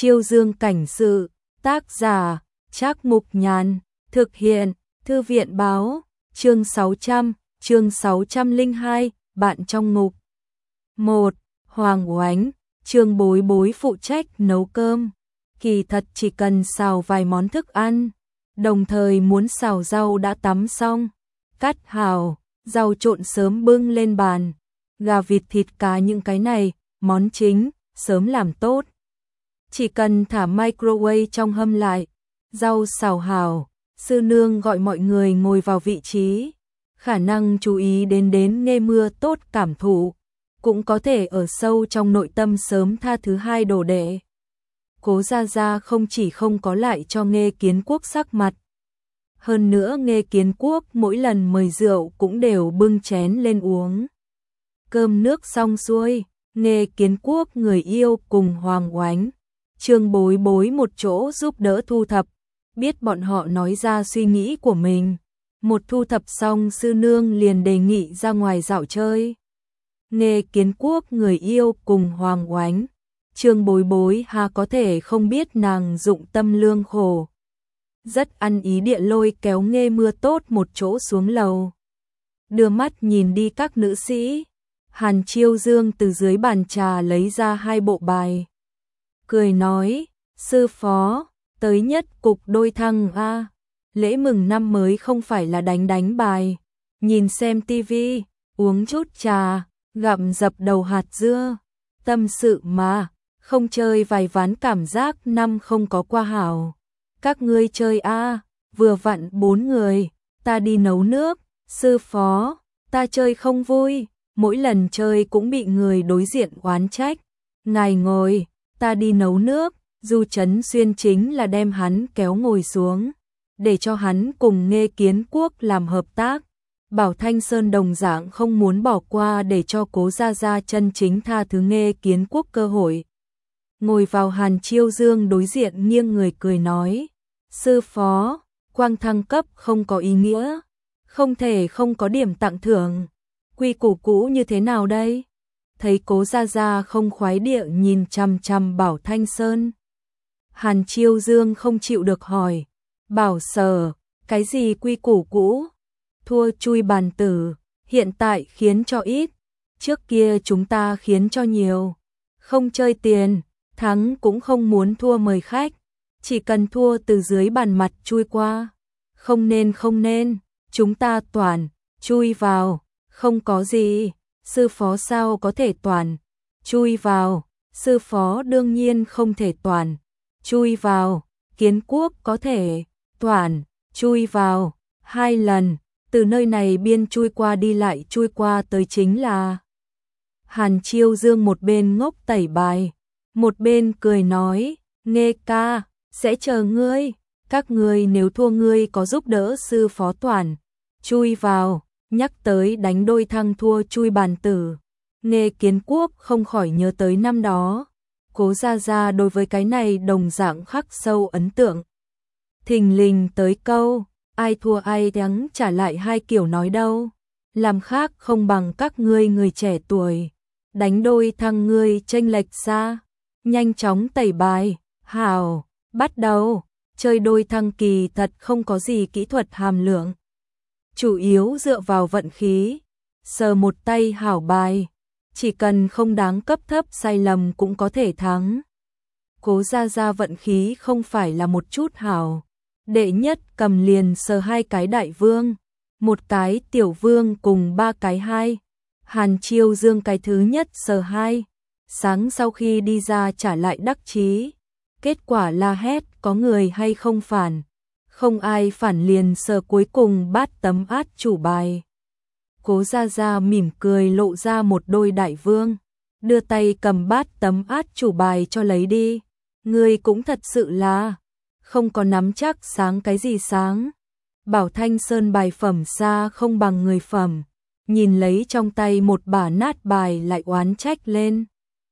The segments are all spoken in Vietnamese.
Chiêu Dương cảnh sự, tác giả, Trác Mục Nhàn, thực hiện, Thư viện báo, chương 602, bạn trong ngục. 1. Hoàng Oánh, Trương Bối Bối phụ trách nấu cơm. Kỳ thật chỉ cần xào vài món thức ăn, đồng thời muốn xào rau đã tắm xong, cắt hào, rau trộn sớm bưng lên bàn. Gà vịt thịt cá những cái này, món chính, sớm làm tốt. Chỉ cần thả microwave trong hâm lại, rau xào hào, sư nương gọi mọi người ngồi vào vị trí. Khả năng chú ý đến nghe mưa tốt cảm thụ, cũng có thể ở sâu trong nội tâm sớm tha thứ hai đồ đệ. Cố Gia Gia không chỉ không có lại cho Nghê Kiến Quốc sắc mặt. Hơn nữa Nghê Kiến Quốc mỗi lần mời rượu cũng đều bưng chén lên uống. Cơm nước xong xuôi, Nghê Kiến Quốc người yêu cùng Hoàng Oánh, Trương Bối Bối một chỗ giúp đỡ thu thập, biết bọn họ nói ra suy nghĩ của mình. Một thu thập xong sư nương liền đề nghị ra ngoài dạo chơi. Nghê Kiến Quốc người yêu cùng Hoàng Oánh, Trương Bối Bối hà có thể không biết nàng dụng tâm lương khổ. Rất ăn ý địa lôi kéo Nghê Mưa Tốt một chỗ xuống lầu. Đưa mắt nhìn đi các nữ sĩ, Hàn Chiêu Dương từ dưới bàn trà lấy ra 2 bộ bài. Cười nói, sư phó, tới nhất cục đôi thăng a. Lễ mừng năm mới không phải là đánh bài, nhìn xem tivi, uống chút trà, gặm dập đầu hạt dưa, tâm sự mà, không chơi vài ván cảm giác năm không có qua hảo. Các ngươi chơi a, vừa vặn 4 người, ta đi nấu nước, sư phó, ta chơi không vui, mỗi lần chơi cũng bị người đối diện oán trách. Ngài ngồi, ta đi nấu nước, Du Trấn Xuyên chính là đem hắn kéo ngồi xuống, để cho hắn cùng Nghê Kiến Quốc làm hợp tác. Bảo Thanh Sơn đồng dạng không muốn bỏ qua để cho Cố Gia Gia chân chính tha thứ Nghê Kiến Quốc cơ hội. Ngồi vào Hàn Chiêu Dương đối diện nghiêng người cười nói, sư phó, quang thăng cấp không có ý nghĩa, không thể không có điểm tặng thưởng. Quy củ cũ như thế nào đây? Thấy Cố Gia Gia không khoái địa nhìn chằm chằm Bảo Thanh Sơn. Hàn Chiêu Dương không chịu được hỏi, Bảo Sở, cái gì quy củ cũ? Thua chui bàn tử, hiện tại khiến cho ít, trước kia chúng ta khiến cho nhiều. Không chơi tiền, thắng cũng không muốn thua mời khách, chỉ cần thua từ dưới bàn mặt chui qua. Không nên, chúng ta toàn, chui vào, không có gì, sư phó sao có thể toàn, chui vào, sư phó đương nhiên không thể toàn, chui vào, Kiến Quốc có thể, toàn, chui vào, 2 lần, từ nơi này biên chui qua đi lại chui qua tới chính là. Hàn Chiêu Dương một bên ngốc tẩy bài, một bên cười nói, Nghê ca, sẽ chờ ngươi, các ngươi nếu thua ngươi có giúp đỡ sư phó toàn, chui vào, nhắc tới đánh đôi thăng thua chui bàn tử. Nghê Kiến Quốc không khỏi nhớ tới năm đó, Cố Gia Gia đối với cái này đồng dạng khắc sâu ấn tượng. Thình lình tới câu, ai thua ai thắng trả lại 2 kiểu nói đâu, làm khác không bằng các ngươi người trẻ tuổi, đánh đôi thăng ngươi chênh lệch xa, nhanh chóng tẩy bài, hào, bắt đầu, chơi đôi thăng kỳ thật không có gì kỹ thuật hàm lượng, chủ yếu dựa vào vận khí, sờ một tay hảo bài, chỉ cần không đáng cấp thấp sai lầm cũng có thể thắng. Cố Gia Gia vận khí không phải là một chút hảo. Đệ nhất cầm liền sờ 2 cái đại vương, 1 cái tiểu vương cùng 3 cái 2. Hàn Chiêu Dương cái thứ nhất sờ 2. Sáng sau khi đi ra trả lại đắc chí. Kết quả la hét có người hay không phản. Không ai phản liền sờ cuối cùng bát tấm át chủ bài. Cố Gia Gia mỉm cười lộ ra một đôi đại vương. Đưa tay cầm bát tấm át chủ bài cho lấy đi. Người cũng thật sự là không có nắm chắc sáng cái gì sáng. Bảo Thanh Sơn bài phẩm xa không bằng người phẩm, nhìn lấy trong tay một bả nát bài lại oán trách lên.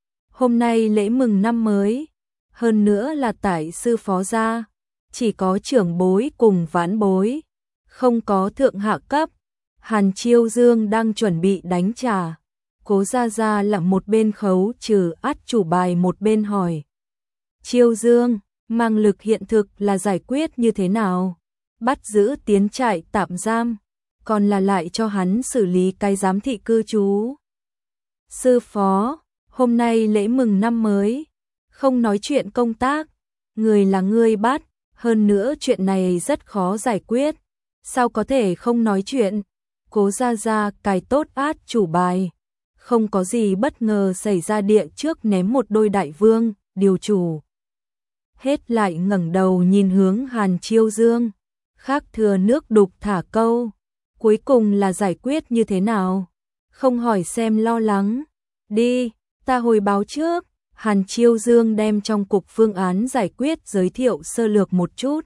Hôm nay lễ mừng năm mới, hơn nữa là tại sư phó gia, chỉ có trưởng bối cùng vãn bối, không có thượng hạ cấp. Hàn Chiêu Dương đang chuẩn bị đánh trà, Cố Gia Gia lặng một bên khấu trừ át chủ bài một bên hỏi. Chiêu Dương, mang lực hiện thực là giải quyết như thế nào? Bắt giữ tiến trại tạm giam, còn là lại cho hắn xử lý cái giám thị cư trú. Sư phó, hôm nay lễ mừng năm mới, không nói chuyện công tác, người là ngươi bắt, hơn nữa chuyện này rất khó giải quyết, sao có thể không nói chuyện? Cố Gia Gia cài tốt át chủ bài, không có gì bất ngờ xảy ra địa trước ném một đôi đại vương, điều chủ. Hết lại ngẩng đầu nhìn hướng Hàn Chiêu Dương, khác thừa nước đục thả câu, cuối cùng là giải quyết như thế nào? Không hỏi xem lo lắng, đi, ta hồi báo trước. Hàn Chiêu Dương đem trong cục phương án giải quyết giới thiệu sơ lược một chút.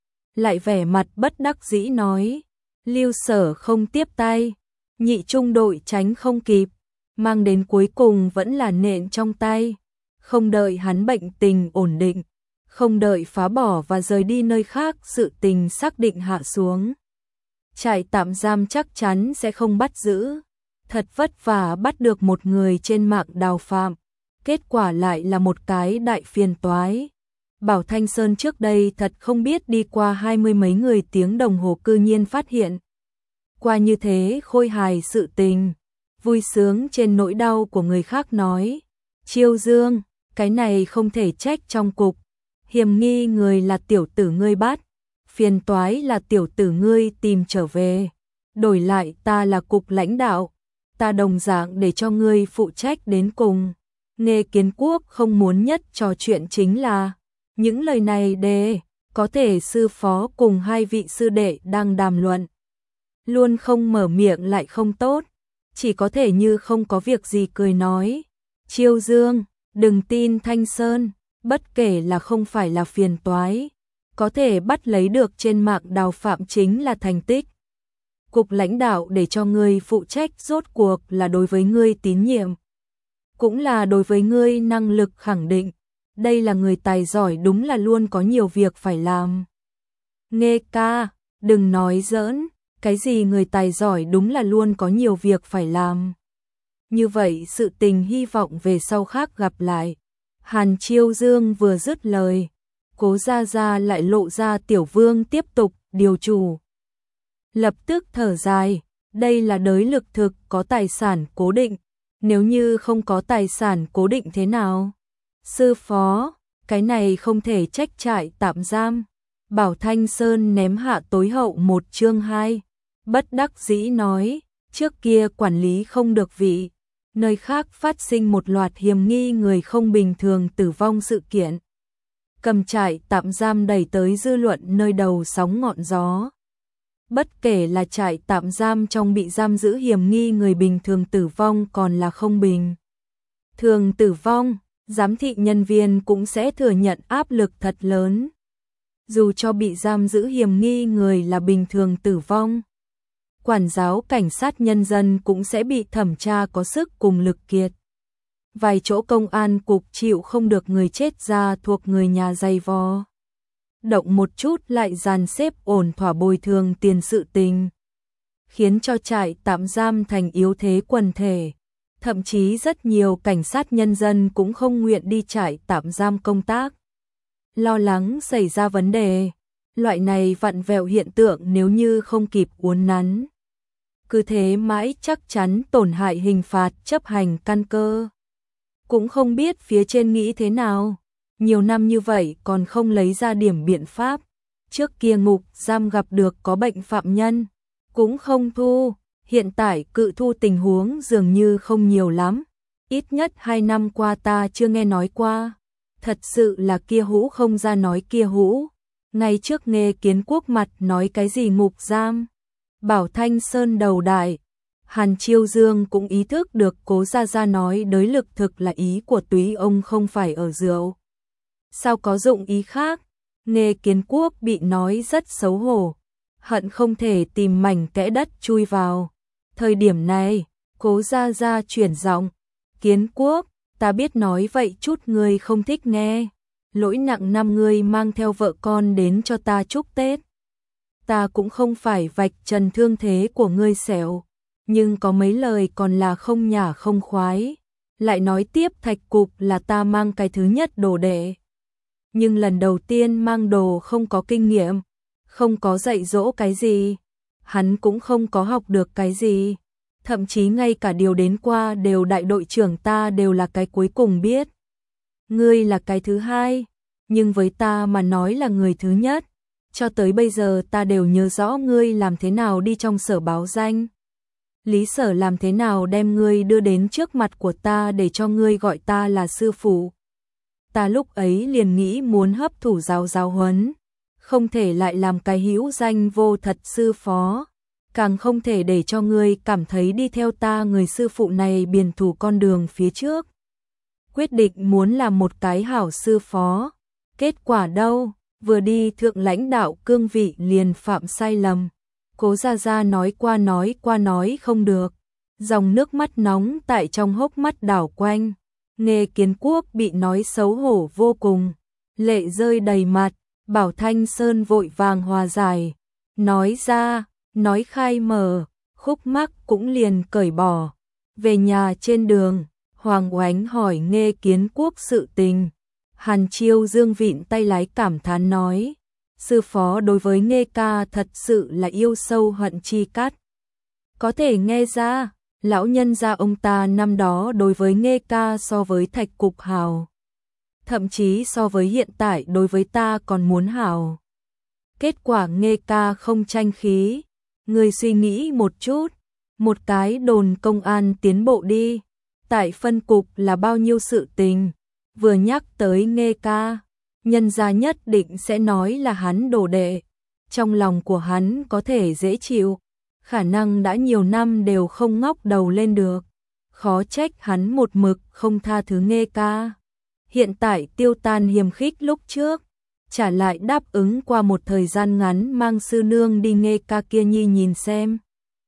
Lại vẻ mặt bất đắc dĩ nói, Lưu Sở không tiếp tay, nhị trung đội tránh không kịp, mang đến cuối cùng vẫn là nện trong tay. Không đợi hắn bệnh tình ổn định, không đợi phá bỏ và rời đi nơi khác sự tình xác định hạ xuống. Trại tạm giam chắc chắn sẽ không bắt giữ, thật vất vả bắt được một người trên mạng đào phạm. Kết quả lại là một cái đại phiền toái. Bảo Thanh Sơn trước đây thật không biết đi qua 20 mấy người tiếng đồng hồ cư nhiên phát hiện. Qua như thế khôi hài sự tình, vui sướng trên nỗi đau của người khác nói. Chiêu Dương, cái này không thể trách trong cục. Hiểm nghi người là tiểu tử ngươi bắt, phiền toái là tiểu tử ngươi tìm trở về. Đổi lại ta là cục lãnh đạo, ta đồng dạng để cho ngươi phụ trách đến cùng. Nghe Kiến Quốc không muốn nhất trò chuyện chính là những lời này để có thể sư phó cùng hai vị sư đệ đang đàm luận. Luôn không mở miệng lại không tốt, chỉ có thể như không có việc gì cười nói. Chiêu Dương, đừng tin Thanh Sơn, bất kể là không phải là phiền toái, có thể bắt lấy được trên mạng đào phạm chính là thành tích. Cục lãnh đạo để cho ngươi phụ trách rốt cuộc là đối với ngươi tín nhiệm, cũng là đối với ngươi năng lực khẳng định, đây là người tài giỏi đúng là luôn có nhiều việc phải làm. Nghe ca, đừng nói giỡn, cái gì người tài giỏi đúng là luôn có nhiều việc phải làm. Như vậy sự tình hy vọng về sau khác gặp lại. Hàn Chiêu Dương vừa dứt lời, Cố Gia Gia lại lộ ra Tiểu Vương tiếp tục điều chủ. Lập tức thở dài, đây là đới lực thực có tài sản cố định. Nếu như không có tài sản cố định thế nào? Sư phó, cái này không thể trách trại tạm giam. Bảo Thanh Sơn ném hạ tối hậu một chương 2. Bất đắc dĩ nói, trước kia quản lý không được vị. Nơi khác phát sinh một loạt hiểm nghi người không bình thường tử vong sự kiện. Cầm trại tạm giam đẩy tới dư luận nơi đầu sóng ngọn gió. Bất kể là trại tạm giam trong bị giam giữ hiểm nghi người bình thường tử vong còn là không bình thường tử vong, giám thị nhân viên cũng sẽ thừa nhận áp lực thật lớn. Dù cho bị giam giữ hiểm nghi người là bình thường tử vong, quản giáo cảnh sát nhân dân cũng sẽ bị thẩm tra có sức cùng lực kiệt. Vài chỗ công an cục chịu không được người chết ra thuộc người nhà dày vò. Động một chút lại dàn xếp ổn thỏa bồi thường tiền sự tình, khiến cho trại tạm giam thành yếu thế quần thể. Thậm chí rất nhiều cảnh sát nhân dân cũng không nguyện đi trại tạm giam công tác. Lo lắng xảy ra vấn đề, loại này vặn vẹo hiện tượng nếu như không kịp uốn nắn, cứ thế mãi chắc chắn tổn hại hình phạt chấp hành căn cơ. Cũng không biết phía trên nghĩ thế nào. Nhiều năm như vậy còn không lấy ra điểm biện pháp. Trước kia ngục giam gặp được có bệnh phạm nhân, cũng không thu. Hiện tại cự thu tình huống dường như không nhiều lắm. Ít nhất 2 năm qua ta chưa nghe nói qua. Thật sự là kia hũ không ra nói kia hũ. Ngay trước nghe Kiến Quốc mặt nói cái gì ngục giam. Bảo Thanh Sơn đầu đại. Hàn Chiêu Dương cũng ý thức được Cố Gia Gia nói đới lực thực là ý của túy ông không phải ở rượu. Sao có dụng ý khác? Nghe Kiến Quốc bị nói rất xấu hổ, hận không thể tìm mảnh kẽ đất chui vào. Thời điểm này, Cố Gia Gia chuyển giọng, Kiến Quốc, ta biết nói vậy chút ngươi không thích nghe. Lỗi nặng năm ngươi mang theo vợ con đến cho ta chúc Tết. Ta cũng không phải vạch trần thương thế của ngươi xẻo, nhưng có mấy lời còn là không nhả không khoái. Lại nói tiếp Thạch Cục là ta mang cái thứ nhất đồ đệ. nhưng lần đầu tiên mang đồ không có kinh nghiệm, không có dạy dỗ cái gì, hắn cũng không có học được cái gì. Thậm chí ngay cả điều đến qua đều đại đội trưởng ta đều là cái cuối cùng biết. Ngươi là cái thứ hai, nhưng với ta mà nói là người thứ nhất. Cho tới bây giờ ta đều nhớ rõ ngươi làm thế nào đi trong sở báo danh. Lý sở làm thế nào đem ngươi đưa đến trước mặt của ta để cho ngươi gọi ta là sư phụ. Ta lúc ấy liền nghĩ muốn hấp thụ giáo huấn, không thể lại làm cái hữu danh vô thật sư phó, càng không thể để cho ngươi cảm thấy đi theo ta người sư phụ này biển thủ con đường phía trước. Quyết định muốn làm một cái hảo sư phó, kết quả đâu, vừa đi thượng lãnh đạo cương vị liền phạm sai lầm. Cố Gia Gia nói qua nói không được, dòng nước mắt nóng tại trong hốc mắt đảo quanh. Nghê Kiến Quốc bị nói xấu hổ vô cùng, lệ rơi đầy mặt. Bảo Thanh Sơn vội vàng hòa giải, nói ra, nói khai mở, khúc mắc cũng liền cởi bỏ. Về nhà trên đường, Hoàng Oánh hỏi Nghê Kiến Quốc sự tình. Hàn Chiêu Dương vịn tay lái cảm thán nói, sư phó đối với Nghê ca thật sự là yêu sâu hận chi cắt. Có thể nghe ra, lão nhân gia ông ta năm đó đối với Nghê ca so với Thạch Cục hào. Thậm chí so với hiện tại đối với ta còn muốn hảo. Kết quả Nghê ca không tranh khí. Người suy nghĩ một chút, một cái đồn công an tiến bộ đi. Tại phân cục là bao nhiêu sự tình. Vừa nhắc tới Nghê ca, nhân gia nhất định sẽ nói là hắn đồ đệ. Trong lòng của hắn có thể dễ chịu, khả năng đã nhiều năm đều không ngóc đầu lên được. Khó trách hắn một mực không tha thứ Nghê ca. Hiện tại tiêu tan hiềm khích lúc trước, trả lại đáp ứng qua một thời gian ngắn mang sư nương đi Nghê ca kia nhi nhìn xem.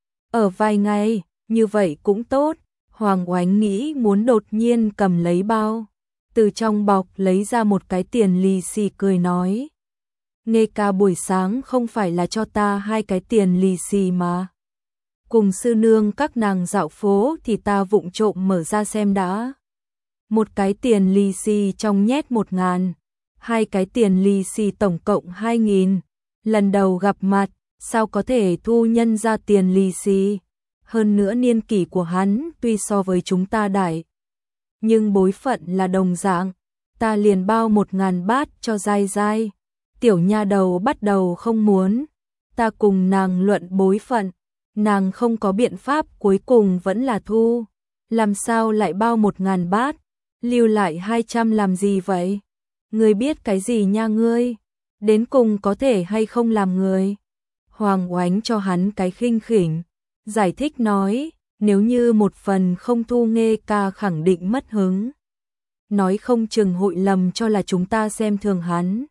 Ở vài ngày, như vậy cũng tốt. Hoàng Oánh nghĩ muốn đột nhiên cầm lấy bao, từ trong bọc lấy ra một cái tiền lì xì cười nói. Nghê ca buổi sáng không phải là cho ta 2 cái tiền lì xì mà. Cùng sư nương các nàng dạo phố thì ta vụng trộm mở ra xem đã. Một cái tiền lì xì trong nhét 1.000, 2 cái tiền lì xì tổng cộng 2.000. Lần đầu gặp mặt, sao có thể thu nhân ra tiền lì xì? Hơn nữa niên kỷ của hắn tuy so với chúng ta đại, nhưng bối phận là đồng dạng. Ta liền bao 1.000 bát cho dai dai. Tiểu nha đầu bắt đầu không muốn. Ta cùng nàng luận bối phận, nàng không có biện pháp, cuối cùng vẫn là thu. Làm sao lại bao 1.000 bát? Lưu lại 200 làm gì vậy? Ngươi biết cái gì nha ngươi? Đến cùng có thể hay không làm người? Hoàng Oánh cho hắn cái khinh khỉnh, giải thích nói, nếu như một phần không thu Nghê ca khẳng định mất hứng. Nói không chừng hội lầm cho là chúng ta xem thường hắn.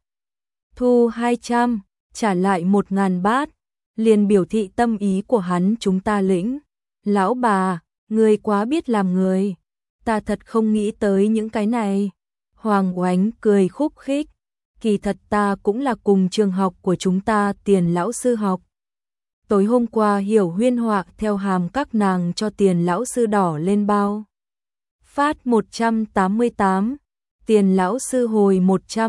Thu 200, trả lại 1.000 bát, liền biểu thị tâm ý của hắn chúng ta lĩnh. Lão bà, ngươi quá biết làm người. Ta thật không nghĩ tới những cái này. Hoàng Oánh cười khúc khích. Kỳ thật ta cũng là cùng trường học của chúng ta Tiền lão sư học. Tối hôm qua Hiểu huyên họa theo hàm các nàng cho Tiền lão sư đỏ lên bao. Phát 188, Tiền lão sư hồi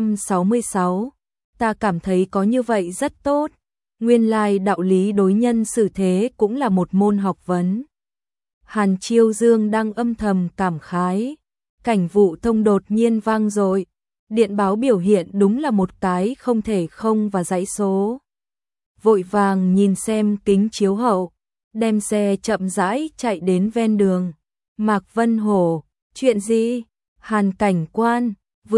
166. Ta cảm thấy có như vậy rất tốt. Nguyên lai đạo lý đối nhân xử thế cũng là một môn học vấn. Hàn Chiêu Dương đang âm thầm cảm khái. Cảnh vụ thông đột nhiên vang dội. Điện báo biểu hiện đúng là một cái không thể không và dãy số. Vội vàng nhìn xem kính chiếu hậu, đem xe chậm rãi chạy đến ven đường. Mạc Vân Hổ, chuyện gì? Hàn cảnh quan,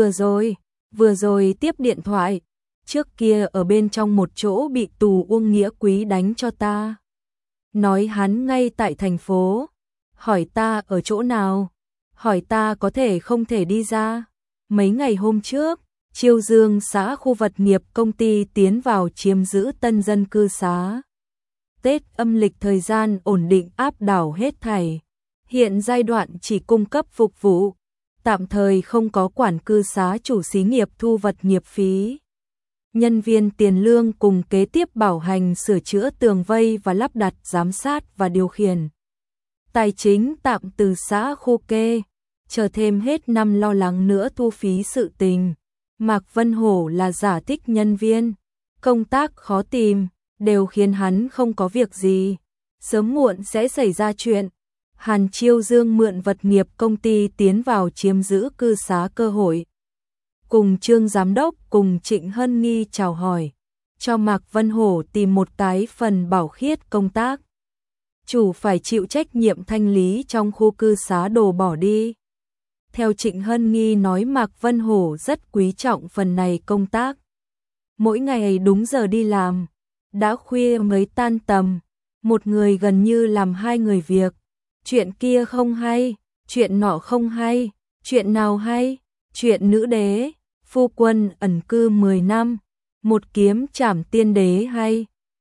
vừa rồi tiếp điện thoại. Trước kia ở bên trong một chỗ bị tù Uông Nghĩa Quý đánh cho ta. Nói hắn ngay tại thành phố. Hỏi ta ở chỗ nào? Hỏi ta có thể không thể đi ra. Mấy ngày hôm trước, Chiêu Dương xã khu vật nghiệp công ty tiến vào chiếm giữ tân dân cư xá. Tết âm lịch thời gian ổn định áp đảo hết thảy. Hiện giai đoạn chỉ cung cấp phục vụ. Tạm thời không có quản cư xá chủ xí nghiệp thu vật nghiệp phí. Nhân viên tiền lương cùng kế tiếp bảo hành sửa chữa tường vây và lắp đặt giám sát và điều khiển. Tài chính tạm từ xã khu kê, chờ thêm hết năm lo lắng nữa thu phí sự tình. Mạc Vân Hổ là giả tích nhân viên, công tác khó tìm, đều khiến hắn không có việc gì, sớm muộn sẽ xảy ra chuyện. Hàn Chiêu Dương mượn vật nghiệp công ty tiến vào chiếm giữ cư xá cơ hội. Cùng Trương Giám đốc cùng Trịnh Hân Nghi chào hỏi, cho Mạc Vân Hổ tìm một cái phần bảo khiết công tác. Chủ phải chịu trách nhiệm thanh lý trong khu cư xá đồ bỏ đi. Theo Trịnh Hân Nghi nói, Mạc Vân Hổ rất quý trọng phần này công tác. Mỗi ngày đúng giờ đi làm, đã khuya mới tan tầm, một người gần như làm hai người việc. Chuyện kia không hay, chuyện nọ không hay, chuyện nào hay, chuyện nữ đế, phu quân ẩn cư 10 năm, một kiếm trảm tiên đế hay,